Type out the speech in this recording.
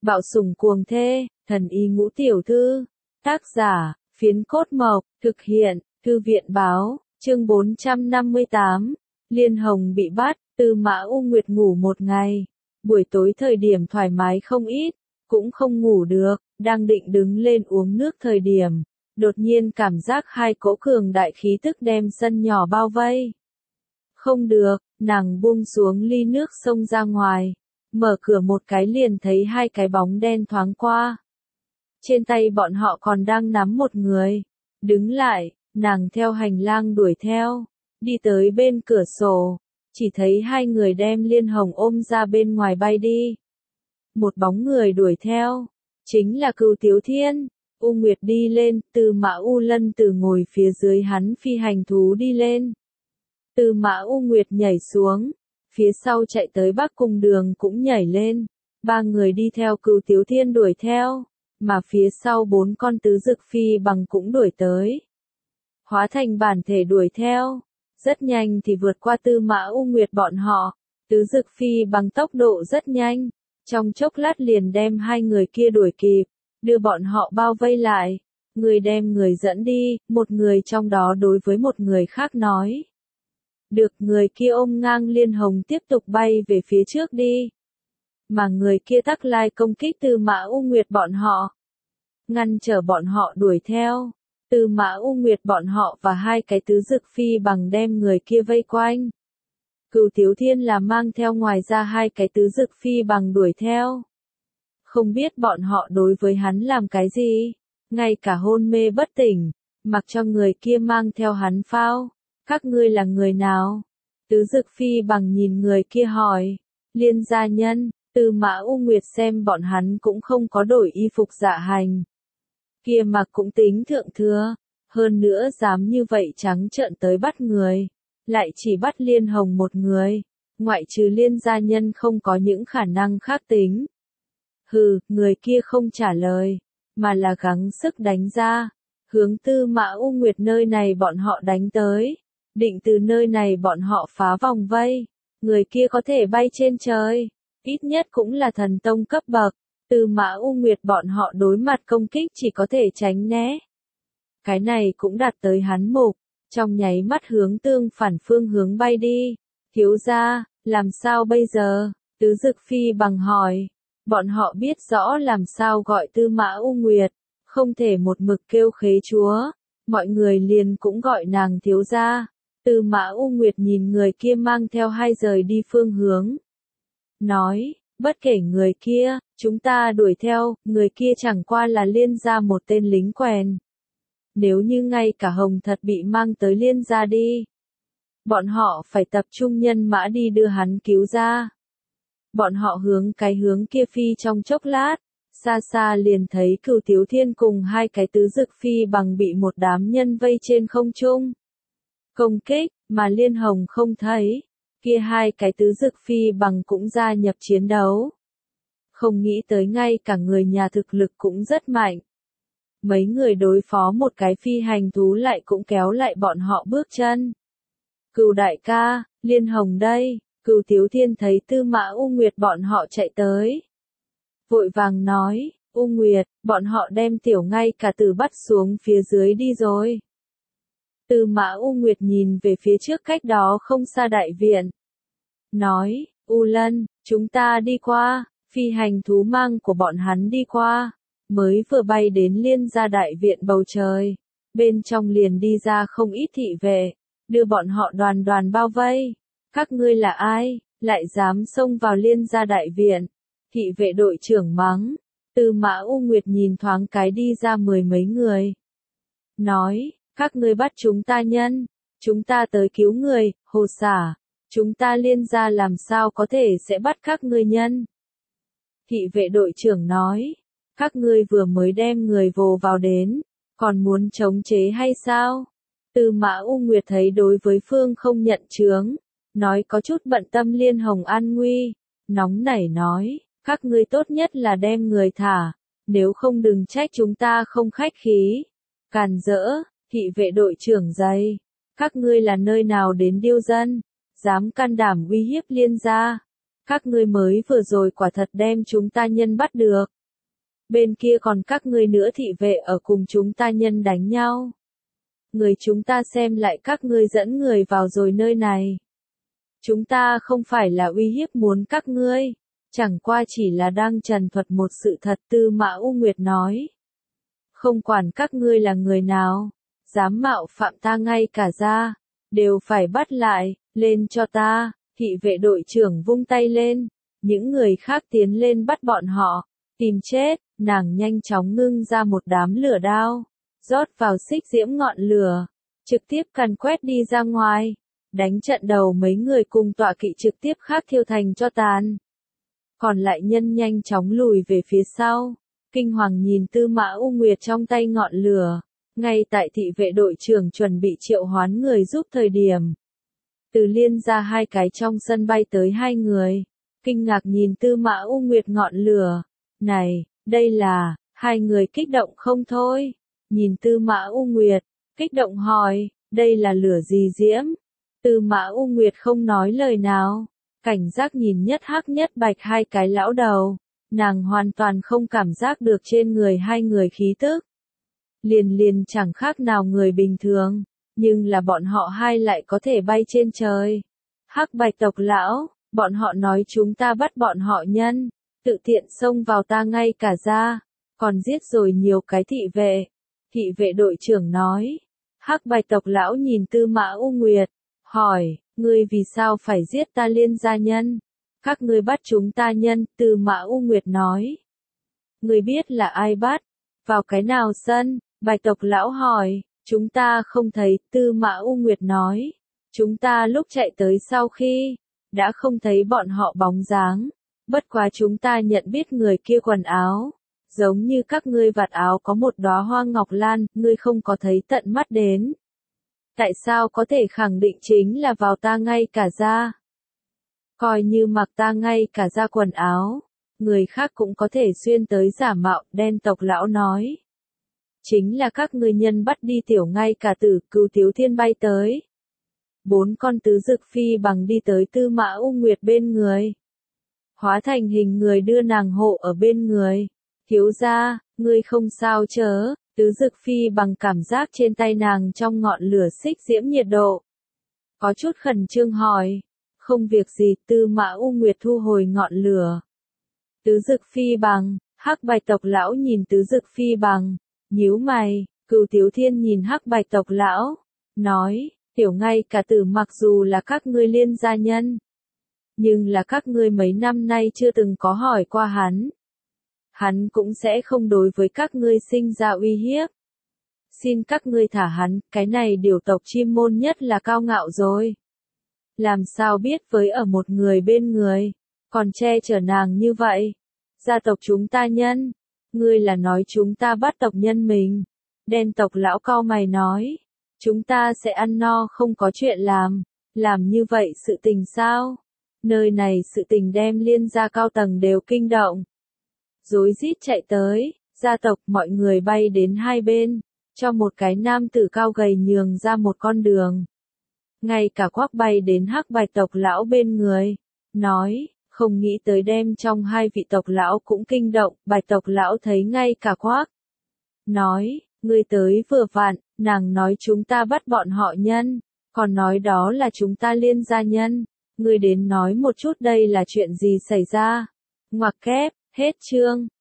Bạo sủng cuồng thê, thần y ngũ tiểu thư. Tác giả, Phiến Cốt Mộc, thực hiện, Thư viện báo, chương 458. Liên Hồng bị bắt, Tư Mã U Nguyệt ngủ một ngày. Buổi tối thời điểm thoải mái không ít, cũng không ngủ được, đang định đứng lên uống nước thời điểm. Đột nhiên cảm giác hai cỗ cường đại khí tức đem sân nhỏ bao vây. Không được, nàng buông xuống ly nước xông ra ngoài. Mở cửa một cái liền thấy hai cái bóng đen thoáng qua. Trên tay bọn họ còn đang nắm một người. Đứng lại, nàng theo hành lang đuổi theo. Đi tới bên cửa sổ. Chỉ thấy hai người đem Liên Hồng ôm ra bên ngoài bay đi. Một bóng người đuổi theo. Chính là Cửu Tiếu Thiên. U Nguyệt đi lên, Tư Mã U Lân từ ngồi phía dưới hắn phi hành thú đi lên. Tư Mã U Nguyệt nhảy xuống. Phía sau chạy tới Bắc Cung Đường cũng nhảy lên. Ba người đi theo Cửu Tiếu Thiên đuổi theo. Mà phía sau bốn con tứ dực phi bằng cũng đuổi tới. Hóa thành bản thể đuổi theo. Rất nhanh thì vượt qua Tư Mã U Nguyệt bọn họ. Tứ dực phi bằng tốc độ rất nhanh. Trong chốc lát liền đem hai người kia đuổi kịp. Đưa bọn họ bao vây lại. Người đem người dẫn đi. Một người trong đó đối với một người khác nói. Được, người kia ôm ngang Liên Hồng tiếp tục bay về phía trước đi. Mà người kia tắc lai công kích Tư Mã U Nguyệt bọn họ. Ngăn trở bọn họ đuổi theo. Tư Mã U Nguyệt bọn họ và hai cái tứ dực phi bằng đem người kia vây quanh. Cửu Tiếu Thiên là mang theo ngoài ra hai cái tứ dực phi bằng đuổi theo. Không biết bọn họ đối với hắn làm cái gì. Ngay cả hôn mê bất tỉnh. Mặc cho người kia mang theo hắn phao. Các ngươi là người nào? Tứ dực phi bằng nhìn người kia hỏi. Liên gia nhân. Tư Mã U Nguyệt xem bọn hắn cũng không có đổi y phục dạ hành. Kia mặc cũng tính thượng thừa. Hơn nữa dám như vậy trắng trợn tới bắt người. Lại chỉ bắt Liên Hồng một người. Ngoại trừ Liên gia nhân không có những khả năng khác tính. Hừ, người kia không trả lời. Mà là gắng sức đánh ra. Hướng Tư Mã U Nguyệt nơi này bọn họ đánh tới. Định từ nơi này bọn họ phá vòng vây. Người kia có thể bay trên trời. Ít nhất cũng là thần tông cấp bậc. Tư Mã U Nguyệt bọn họ đối mặt công kích chỉ có thể tránh né. Cái này cũng đạt tới hắn mục. Trong nháy mắt hướng tương phản phương hướng bay đi. Thiếu gia, làm sao bây giờ? Tứ dực phi bằng hỏi. Bọn họ biết rõ làm sao gọi Tư Mã U Nguyệt. Không thể một mực kêu khế chúa. Mọi người liền cũng gọi nàng thiếu gia. Tư Mã U Nguyệt nhìn người kia mang theo hai rời đi phương hướng. Nói, bất kể người kia, chúng ta đuổi theo, người kia chẳng qua là Liên gia một tên lính quèn. Nếu như ngay cả Hồng thật bị mang tới Liên gia đi. Bọn họ phải tập trung nhân mã đi đưa hắn cứu ra. Bọn họ hướng cái hướng kia phi trong chốc lát. Xa xa liền thấy Cửu Tiếu Thiên cùng hai cái tứ dực phi bằng bị một đám nhân vây trên không trung. Công kích, mà Liên Hồng không thấy. Kia hai cái tứ dực phi bằng cũng gia nhập chiến đấu. Không nghĩ tới ngay cả người nhà thực lực cũng rất mạnh. Mấy người đối phó một cái phi hành thú lại cũng kéo lại bọn họ bước chân. Cửu đại ca, Liên Hồng đây. Cửu Tiếu Thiên thấy Tư Mã U Nguyệt bọn họ chạy tới. Vội vàng nói, U Nguyệt, bọn họ đem tiểu ngay cả tử bắt xuống phía dưới đi rồi. Tư Mã U Nguyệt nhìn về phía trước cách đó không xa đại viện. Nói, U Lân, chúng ta đi qua, phi hành thú mang của bọn hắn đi qua. Mới vừa bay đến Liên gia đại viện bầu trời. Bên trong liền đi ra không ít thị vệ. Đưa bọn họ đoàn đoàn bao vây. Các ngươi là ai, lại dám xông vào Liên gia đại viện. Thị vệ đội trưởng mắng. Tư Mã U Nguyệt nhìn thoáng cái đi ra mười mấy người. Nói, các ngươi bắt chúng ta nhân. Chúng ta tới cứu người, hồ xả. Chúng ta Liên gia làm sao có thể sẽ bắt các ngươi nhân. Thị vệ đội trưởng nói. Các ngươi vừa mới đem người vồ vào đến. Còn muốn chống chế hay sao? Tư Mã U Nguyệt thấy đối với phương không nhận chướng. Nói có chút bận tâm Liên Hồng an nguy. Nóng nảy nói. Các ngươi tốt nhất là đem người thả. Nếu không đừng trách chúng ta không khách khí. Càn rỡ. Thị vệ đội trưởng dày. Các ngươi là nơi nào đến điêu dân. Dám can đảm uy hiếp Liên gia. Các ngươi mới vừa rồi quả thật đem chúng ta nhân bắt được. Bên kia còn các ngươi nữa thị vệ ở cùng chúng ta nhân đánh nhau. Người chúng ta xem lại các ngươi dẫn người vào rồi nơi này. Chúng ta không phải là uy hiếp muốn các ngươi, chẳng qua chỉ là đang trần thuật một sự thật. Tư Mã U Nguyệt nói. Không quản các ngươi là người nào, dám mạo phạm ta ngay cả ra, đều phải bắt lại, lên cho ta. Thị vệ đội trưởng vung tay lên, những người khác tiến lên bắt bọn họ, tìm chết. Nàng nhanh chóng ngưng ra một đám lửa đao, rót vào xích diễm ngọn lửa, trực tiếp càn quét đi ra ngoài, đánh trận đầu mấy người cùng tọa kỵ trực tiếp khác thiêu thành cho tàn. Còn lại nhân nhanh chóng lùi về phía sau, kinh hoàng nhìn Tư Mã U Nguyệt trong tay ngọn lửa, ngay tại thị vệ đội trưởng chuẩn bị triệu hoán người giúp thời điểm. Từ Liên ra hai cái trong sân bay tới hai người, kinh ngạc nhìn Tư Mã U Nguyệt ngọn lửa, này, đây là, hai người kích động không thôi, nhìn Tư Mã U Nguyệt, kích động hỏi, đây là lửa gì diễm? Tư Mã U Nguyệt không nói lời nào, cảnh giác nhìn nhất hắc nhất bạch hai cái lão đầu, nàng hoàn toàn không cảm giác được trên người hai người khí tức. Liền chẳng khác nào người bình thường, nhưng là bọn họ hai lại có thể bay trên trời. Hắc bạch tộc lão, bọn họ nói chúng ta bắt bọn họ nhân, tự tiện xông vào ta ngay cả ra, còn giết rồi nhiều cái thị vệ. Thị vệ đội trưởng nói. Hắc bạch tộc lão nhìn Tư Mã U Nguyệt, hỏi, ngươi vì sao phải giết ta Liên gia nhân? Các ngươi bắt chúng ta nhân, Tư Mã U Nguyệt nói. Ngươi biết là ai bắt? Vào cái nào sân? Bạch tộc lão hỏi. Chúng ta không thấy, Tư Mã U Nguyệt nói. Chúng ta lúc chạy tới sau khi, đã không thấy bọn họ bóng dáng. Bất quá chúng ta nhận biết người kia quần áo. Giống như các ngươi vạt áo có một đóa hoa ngọc lan, ngươi không có thấy tận mắt đến. Tại sao có thể khẳng định chính là vào ta ngay cả da? Coi như mặc ta ngay cả da quần áo, người khác cũng có thể xuyên tới giả mạo, đen tộc lão nói. Chính là các ngươi nhân bắt đi tiểu ngay cả Tử Cưu Tiếu Thiên bay tới. 4 con tứ dực phi bằng đi tới Tư Mã U Nguyệt bên người. Hóa thành hình người đưa nàng hộ ở bên người. Thiếu gia, ngươi không sao chớ, tứ dực phi bằng cảm giác trên tay nàng trong ngọn lửa xích diễm nhiệt độ. Có chút khẩn trương hỏi, không việc gì. Tư Mã U Nguyệt thu hồi ngọn lửa. Tứ dực phi bằng, hắc bạch tộc lão nhìn tứ dực phi bằng, nhíu mày. Cửu Tiếu Thiên nhìn hắc bạch tộc lão, nói, tiểu ngay cả Tử mặc dù là các ngươi Liên gia nhân, nhưng là các ngươi mấy năm nay chưa từng có hỏi qua hắn. Hắn cũng sẽ không đối với các ngươi sinh ra uy hiếp. Xin các ngươi thả hắn, cái này điều tộc chim môn nhất là cao ngạo rồi. Làm sao biết với ở một người bên người, còn che chở nàng như vậy. Gia tộc chúng ta nhân, ngươi là nói chúng ta bắt tộc nhân mình. Đen tộc lão cau mày nói, chúng ta sẽ ăn no không có chuyện làm như vậy sự tình sao? Nơi này sự tình đem Liên gia cao tầng đều kinh động. Rối rít chạy tới, gia tộc mọi người bay đến hai bên, cho một cái nam tử cao gầy nhường ra một con đường. Ngay cả Quắc bay đến hắc bạch tộc lão bên người, nói, không nghĩ tới đem trong hai vị tộc lão cũng kinh động. Bạch tộc lão thấy ngay cả Quắc, nói, ngươi tới vừa vặn, nàng nói chúng ta bắt bọn họ nhân, còn nói đó là chúng ta Liên gia nhân, ngươi đến nói một chút đây là chuyện gì xảy ra. Ngoặc kép, hết chương.